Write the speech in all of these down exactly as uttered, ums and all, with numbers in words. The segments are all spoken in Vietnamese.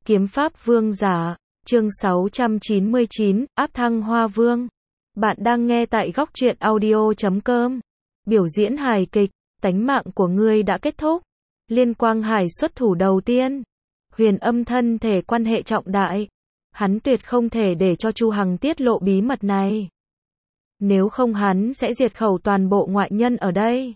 Kiếm pháp vương giả, chương sáu trăm chín mươi chín, áp thăng hoa vương. Bạn đang nghe tại góc truyện audio chấm com. Biểu diễn hài kịch, tánh mạng của ngươi đã kết thúc. Liên Quang Hải xuất thủ đầu tiên. Huyền Âm thân thể quan hệ trọng đại. Hắn tuyệt không thể để cho Chu Hằng tiết lộ bí mật này. Nếu không hắn sẽ diệt khẩu toàn bộ ngoại nhân ở đây.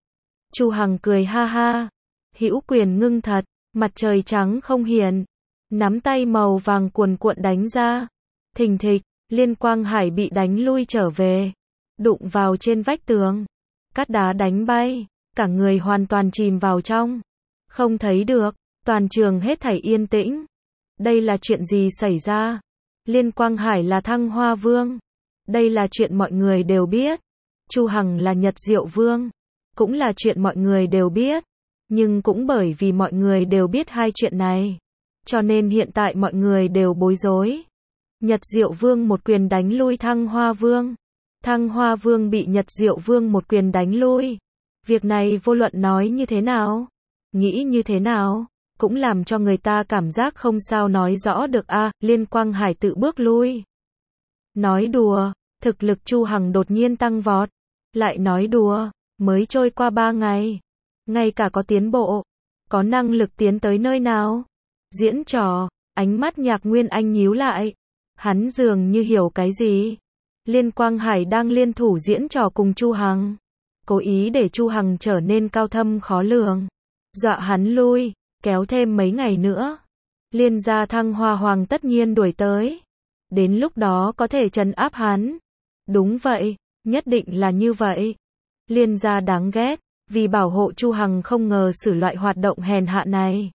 Chu Hằng cười ha ha. Hữu quyền ngưng thật, mặt trời trắng không hiển. Nắm tay màu vàng cuồn cuộn đánh ra. Thình thịch, Liên Quang Hải bị đánh lui trở về. Đụng vào trên vách tường. Cát đá đánh bay. Cả người hoàn toàn chìm vào trong. Không thấy được. Toàn trường hết thảy yên tĩnh. Đây là chuyện gì xảy ra? Liên Quang Hải là Thăng Hoa Vương. Đây là chuyện mọi người đều biết. Chu Hằng là Nhật Diệu Vương. Cũng là chuyện mọi người đều biết. Nhưng cũng bởi vì mọi người đều biết hai chuyện này. Cho nên hiện tại mọi người đều bối rối. Nhật Diệu Vương một quyền đánh lui Thăng Hoa Vương. Thăng Hoa Vương bị Nhật Diệu Vương một quyền đánh lui. Việc này vô luận nói như thế nào, nghĩ như thế nào, cũng làm cho người ta cảm giác không sao nói rõ được a. À, Liên Quang Hải tự bước lui. Nói đùa, thực lực Chu Hằng đột nhiên tăng vọt. Lại nói đùa, mới trôi qua ba ngày. Ngay cả có tiến bộ, có năng lực tiến tới nơi nào. Diễn trò, ánh mắt Nhạc Nguyên Anh nhíu lại. Hắn dường như hiểu cái gì. Liên Quang Hải đang liên thủ diễn trò cùng Chu Hằng. Cố ý để Chu Hằng trở nên cao thâm khó lường. Dọa hắn lui, kéo thêm mấy ngày nữa. Liên gia Thăng Hoa Hoàng tất nhiên đuổi tới. Đến lúc đó có thể trấn áp hắn. Đúng vậy, nhất định là như vậy. Liên gia đáng ghét, vì bảo hộ Chu Hằng không ngờ xử loại hoạt động hèn hạ này.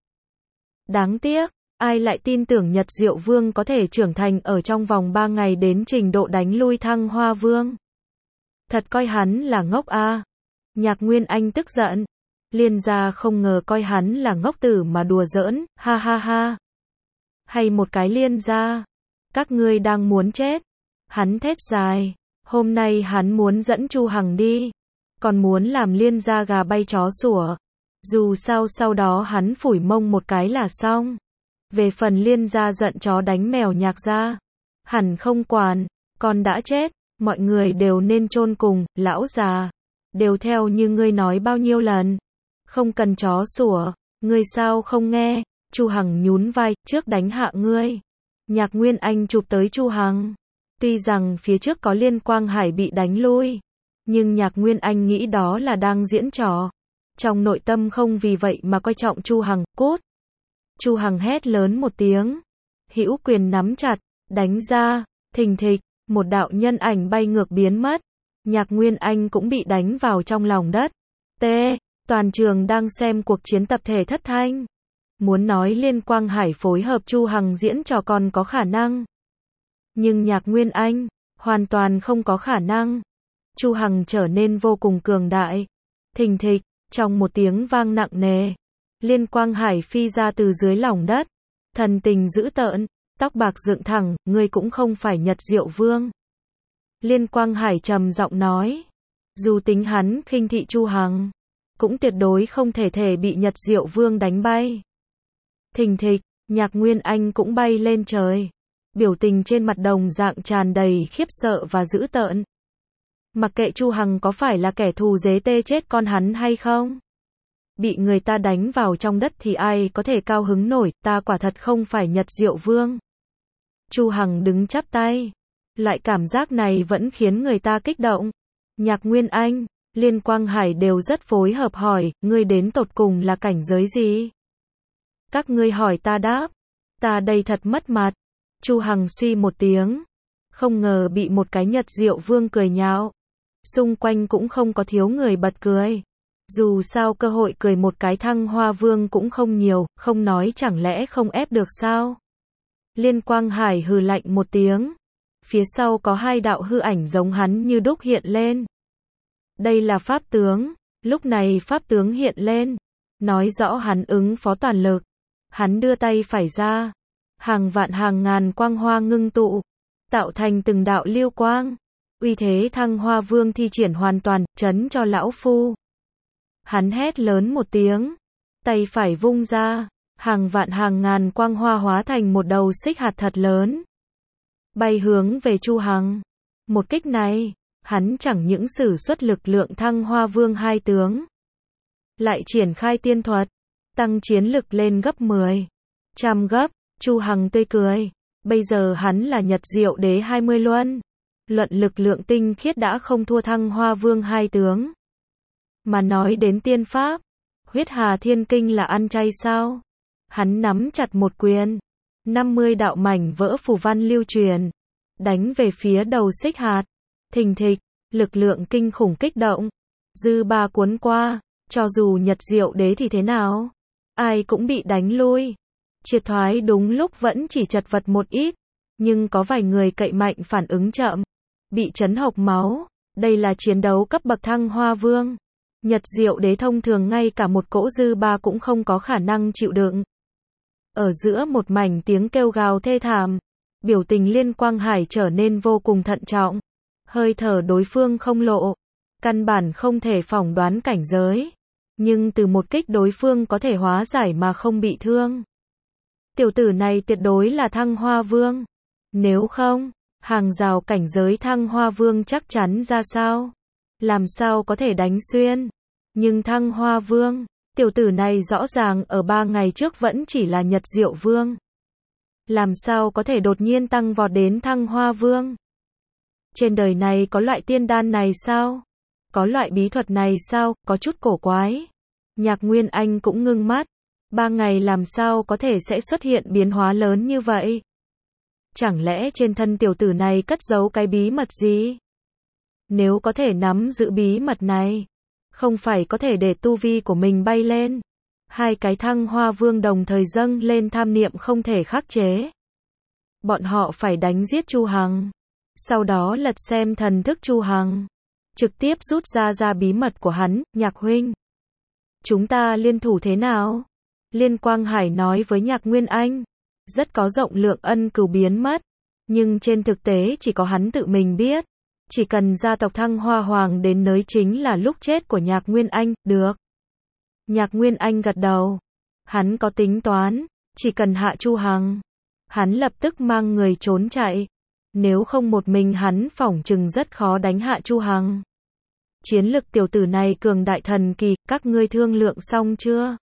Đáng tiếc, ai lại tin tưởng Nhật Diệu Vương có thể trưởng thành ở trong vòng ba ngày đến trình độ đánh lui Thăng Hoa Vương. Thật coi hắn là ngốc a. À. Nhạc Nguyên Anh tức giận. Liên gia không ngờ coi hắn là ngốc tử mà đùa giỡn, ha ha ha. Hay một cái Liên gia. Các ngươi đang muốn chết. Hắn thét dài. Hôm nay hắn muốn dẫn Chu Hằng đi. Còn muốn làm Liên gia gà bay chó sủa. Dù sao sau đó hắn phủi mông một cái là xong. Về phần Liên gia giận chó đánh mèo Nhạc gia. Hẳn không quản, con đã chết, mọi người đều nên chôn cùng, lão già. Đều theo như ngươi nói bao nhiêu lần. Không cần chó sủa, ngươi sao không nghe. Chu Hằng nhún vai, trước đánh hạ ngươi. Nhạc Nguyên Anh chụp tới Chu Hằng. Tuy rằng phía trước có Liên Quang Hải bị đánh lui. Nhưng Nhạc Nguyên Anh nghĩ đó là đang diễn trò. Trong nội tâm không vì vậy mà coi trọng Chu Hằng, cút. Chu Hằng hét lớn một tiếng. Hữu quyền nắm chặt, đánh ra, thình thịch, một đạo nhân ảnh bay ngược biến mất. Nhạc Nguyên Anh cũng bị đánh vào trong lòng đất. T. Toàn trường đang xem cuộc chiến tập thể thất thanh. Muốn nói Liên Quang Hải phối hợp Chu Hằng diễn trò còn có khả năng. Nhưng Nhạc Nguyên Anh, hoàn toàn không có khả năng. Chu Hằng trở nên vô cùng cường đại. Thình thịch, trong một tiếng vang nặng nề. Liên Quang Hải phi ra từ dưới lòng đất. Thần tình dữ tợn, tóc bạc dựng thẳng, ngươi cũng không phải Nhật Diệu Vương. Liên Quang Hải trầm giọng nói. Dù tính hắn khinh thị Chu Hằng, cũng tuyệt đối không thể thể bị Nhật Diệu Vương đánh bay. Thình thịch, Nhạc Nguyên Anh cũng bay lên trời. Biểu tình trên mặt đồng dạng tràn đầy khiếp sợ và dữ tợn. Mặc kệ Chu Hằng có phải là kẻ thù dế tê chết con hắn hay không. Bị người ta đánh vào trong đất thì ai có thể cao hứng nổi, ta quả thật không phải Nhật Diệu Vương. Chu Hằng đứng chắp tay. Loại cảm giác này vẫn khiến người ta kích động. Nhạc Nguyên Anh, Liên Quang Hải đều rất phối hợp hỏi, ngươi đến tột cùng là cảnh giới gì? Các ngươi hỏi ta đáp. Ta đây thật mất mặt. Chu Hằng suy một tiếng. Không ngờ bị một cái Nhật Diệu Vương cười nhạo. Xung quanh cũng không có thiếu người bật cười. Dù sao cơ hội cười một cái Thăng Hoa Vương cũng không nhiều, không nói chẳng lẽ không ép được sao? Liên Quang Hải hừ lạnh một tiếng. Phía sau có hai đạo hư ảnh giống hắn như đúc hiện lên. Đây là pháp tướng. Lúc này pháp tướng hiện lên. Nói rõ hắn ứng phó toàn lực. Hắn đưa tay phải ra. Hàng vạn hàng ngàn quang hoa ngưng tụ. Tạo thành từng đạo lưu quang. Uy thế Thăng Hoa Vương thi triển hoàn toàn, chấn cho lão phu. Hắn hét lớn một tiếng. Tay phải vung ra. hàng vạn hàng ngàn quang hoa hóa thành một đầu xích hạt thật lớn, bay hướng về Chu Hằng. Một kích này, hắn chẳng những sử xuất lực lượng Thăng Hoa Vương hai tướng, lại triển khai tiên thuật, tăng chiến lực lên gấp mười, trăm gấp. Chu Hằng tươi cười, bây giờ hắn là Nhật Diệu Đế hai mươi luân, luận lực lượng tinh khiết đã không thua Thăng Hoa Vương hai tướng. Mà nói đến tiên pháp, Huyết Hà Thiên Kinh là ăn chay sao? Hắn nắm chặt một quyền, năm mươi đạo mảnh vỡ phù văn lưu truyền, đánh về phía đầu xích hạt. Thình thịch, lực lượng kinh khủng kích động, dư ba cuốn qua, cho dù Nhật Diệu Đế thì thế nào, ai cũng bị đánh lui. Triệt thoái đúng lúc vẫn chỉ chật vật một ít, nhưng có vài người cậy mạnh phản ứng chậm, bị chấn hộc máu. Đây là chiến đấu cấp bậc Thăng Hoa Vương. Nhật Diệu Đế thông thường ngay cả một cỗ dư ba cũng không có khả năng chịu đựng. Ở giữa một mảnh tiếng kêu gào thê thảm, biểu tình Liên Quang Hải trở nên vô cùng thận trọng. Hơi thở đối phương không lộ, căn bản không thể phỏng đoán cảnh giới, nhưng từ một kích đối phương có thể hóa giải mà không bị thương. Tiểu tử này tuyệt đối là Thăng Hoa Vương. Nếu không, hàng rào cảnh giới Thăng Hoa Vương chắc chắn ra sao? Làm sao có thể đánh xuyên? Nhưng Thăng Hoa Vương, tiểu tử này rõ ràng ở ba ngày trước vẫn chỉ là Nhật Diệu Vương. Làm sao có thể đột nhiên tăng vọt đến Thăng Hoa Vương? Trên đời này có loại tiên đan này sao? Có loại bí thuật này sao? Có chút cổ quái. Nhạc Nguyên Anh cũng ngưng mắt. Ba ngày làm sao có thể sẽ xuất hiện biến hóa lớn như vậy? Chẳng lẽ trên thân tiểu tử này cất giấu cái bí mật gì? Nếu có thể nắm giữ bí mật này, không phải có thể để tu vi của mình bay lên. Hai cái Thăng Hoa Vương đồng thời dâng lên tham niệm không thể khắc chế. Bọn họ phải đánh giết Chu Hằng, sau đó lật xem thần thức Chu Hằng, trực tiếp rút ra ra bí mật của hắn. Nhạc huynh, chúng ta liên thủ thế nào? Liên Quang Hải nói với Nhạc Nguyên Anh, rất có rộng lượng ân cừu biến mất, nhưng trên thực tế chỉ có hắn tự mình biết. Chỉ cần gia tộc Thăng Hoa Hoàng đến nơi chính là lúc chết của Nhạc Nguyên Anh. Được. Nhạc Nguyên Anh gật đầu. Hắn có tính toán, chỉ cần hạ Chu Hằng, hắn lập tức mang người trốn chạy. Nếu không một mình hắn phỏng chừng rất khó đánh hạ Chu Hằng. Chiến lực tiểu tử này cường đại thần kỳ, các ngươi thương lượng xong chưa?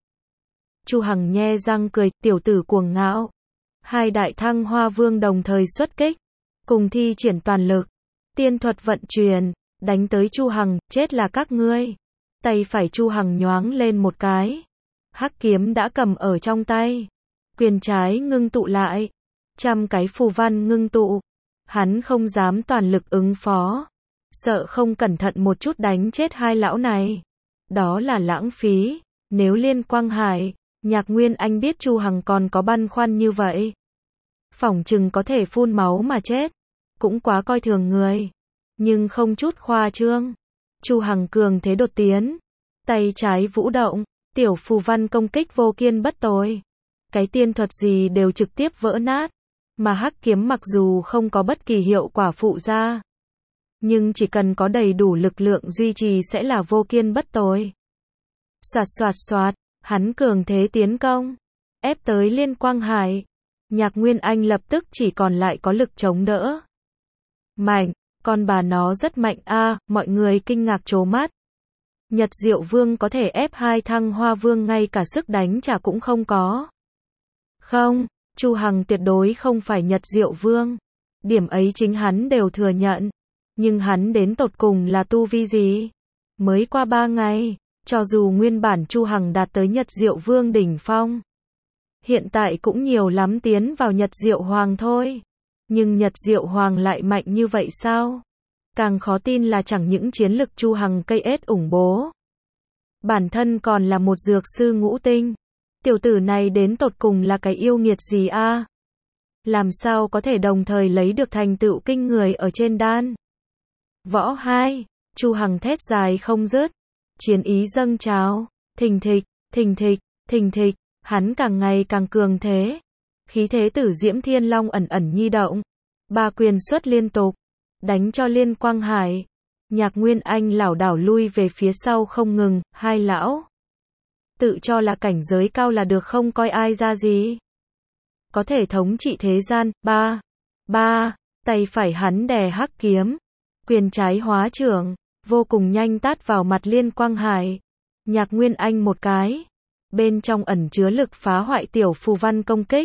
Chu Hằng nhe răng cười, tiểu tử cuồng ngạo. Hai đại Thăng Hoa Vương đồng thời xuất kích, cùng thi triển toàn lực, tiên thuật vận chuyển, đánh tới Chu Hằng. Chết là các ngươi. Tay phải Chu Hằng nhoáng lên một cái, hắc kiếm đã cầm ở trong tay, quyền trái ngưng tụ lại, trăm cái phù văn ngưng tụ. Hắn không dám toàn lực ứng phó, sợ không cẩn thận một chút đánh chết hai lão này, đó là lãng phí. Nếu Liên Quang Hải, Nhạc Nguyên Anh biết Chu Hằng còn có băn khoăn như vậy, phỏng chừng có thể phun máu mà chết, cũng quá coi thường người. Nhưng không chút khoa trương, Chu Hằng cường thế đột tiến, tay trái vũ động, tiểu phù văn công kích vô kiên bất tồi, cái tiên thuật gì đều trực tiếp vỡ nát. Mà hắc kiếm mặc dù không có bất kỳ hiệu quả phụ ra, nhưng chỉ cần có đầy đủ lực lượng duy trì sẽ là vô kiên bất tồi. Xoạt xoạt xoạt, hắn cường thế tiến công, ép tới Liên Quang Hải. Nhạc Nguyên Anh lập tức chỉ còn lại có lực chống đỡ. Mạnh, con bà nó rất mạnh a, à, mọi người kinh ngạc trố mắt. Nhật Diệu Vương có thể ép hai Thăng Hoa Vương ngay cả sức đánh trả cũng không có. Không, Chu Hằng tuyệt đối không phải Nhật Diệu Vương. Điểm ấy chính hắn đều thừa nhận. Nhưng hắn đến tột cùng là tu vi gì? Mới qua ba ngày, cho dù nguyên bản Chu Hằng đạt tới Nhật Diệu Vương đỉnh phong, hiện tại cũng nhiều lắm tiến vào Nhật Diệu Hoàng thôi. Nhưng Nhật Diệu Hoàng lại mạnh như vậy sao? Càng khó tin là chẳng những chiến lực Chu Hằng cây ết ủng bố, bản thân còn là một dược sư ngũ tinh. Tiểu tử này đến tột cùng là cái yêu nghiệt gì a? À? Làm sao có thể đồng thời lấy được thành tựu kinh người ở trên đan? Võ hai, Chu Hằng thét dài không dứt, chiến ý dâng trào, thình thịch, thình thịch, thình thịch, hắn càng ngày càng cường thế. Khí thế Tử Diễm Thiên Long ẩn ẩn nhi động, ba quyền xuất liên tục, đánh cho Liên Quang Hải. Nhạc Nguyên Anh lảo đảo lui về phía sau không ngừng, hai lão Tự cho là cảnh giới cao là được, không coi ai ra gì. Có thể thống trị thế gian. Ba. Ba. Tay phải hắn đè hắc kiếm. Quyền trái hóa trưởng. Vô cùng nhanh tát vào mặt Liên Quang Hải. Nhạc Nguyên Anh một cái. Bên trong ẩn chứa lực phá hoại tiểu phù văn công kích.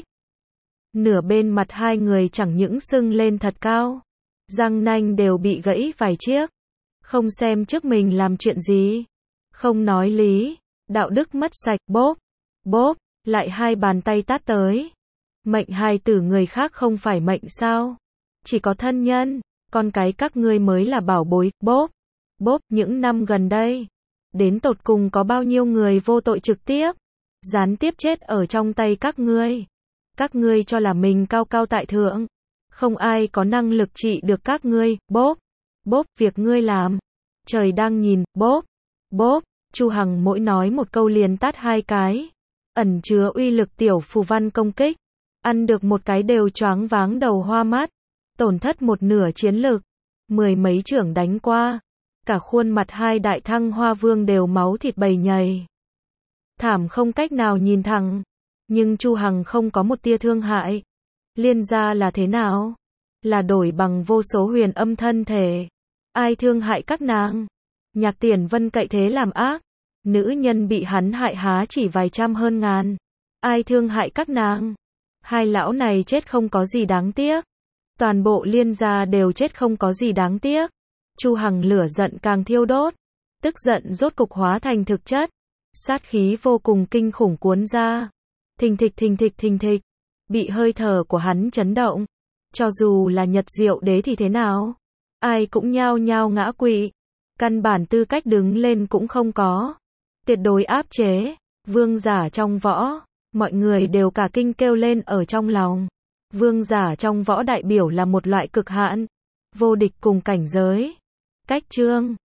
Nửa bên mặt hai người chẳng những sưng lên thật cao. Răng nanh đều bị gãy vài chiếc. Không xem trước mình làm chuyện gì. Không nói lý. Đạo đức mất sạch. Bốp. Bốp. Lại hai bàn tay tát tới. Mệnh hài tử người khác không phải mệnh sao? Chỉ có thân nhân. Con cái các ngươi mới là bảo bối. Bốp. Bốp. Những năm gần đây. Đến tột cùng có bao nhiêu người vô tội trực tiếp. Gián tiếp chết ở trong tay các ngươi. Các ngươi cho là mình cao cao tại thượng. Không ai có năng lực trị được các ngươi. Bốp. Bốp. Việc ngươi làm. Trời đang nhìn. Bốp. Bốp. Chu Hằng mỗi nói một câu liền tát hai cái. Ẩn chứa uy lực tiểu phù văn công kích. Ăn được một cái đều choáng váng đầu hoa mắt. Tổn thất một nửa chiến lực. Mười mấy trưởng đánh qua. Cả khuôn mặt hai đại Thăng Hoa Vương đều máu thịt bầy nhầy. Thảm không cách nào nhìn thẳng. Nhưng Chu Hằng không có một tia thương hại. Liên gia là thế nào? Là đổi bằng vô số huyền âm thân thể. Ai thương hại các nàng? Nhạc Tiền Vân cậy thế làm ác. Nữ nhân bị hắn hại há chỉ vài trăm hơn ngàn. Ai thương hại các nàng? Hai lão này chết không có gì đáng tiếc. Toàn bộ Liên gia đều chết không có gì đáng tiếc. Chu Hằng lửa giận càng thiêu đốt. Tức giận rốt cục hóa thành thực chất. Sát khí vô cùng kinh khủng cuốn ra. Thình thịch thình thịch thình thịch. Bị hơi thở của hắn chấn động. Cho dù là Nhật Diệu Đế thì thế nào? Ai cũng nhao nhao ngã quỵ. Căn bản tư cách đứng lên cũng không có. Tuyệt đối áp chế. Vương giả trong võ. Mọi người đều cả kinh kêu lên ở trong lòng. Vương giả trong võ đại biểu là một loại cực hạn. Vô địch cùng cảnh giới. Cách chương.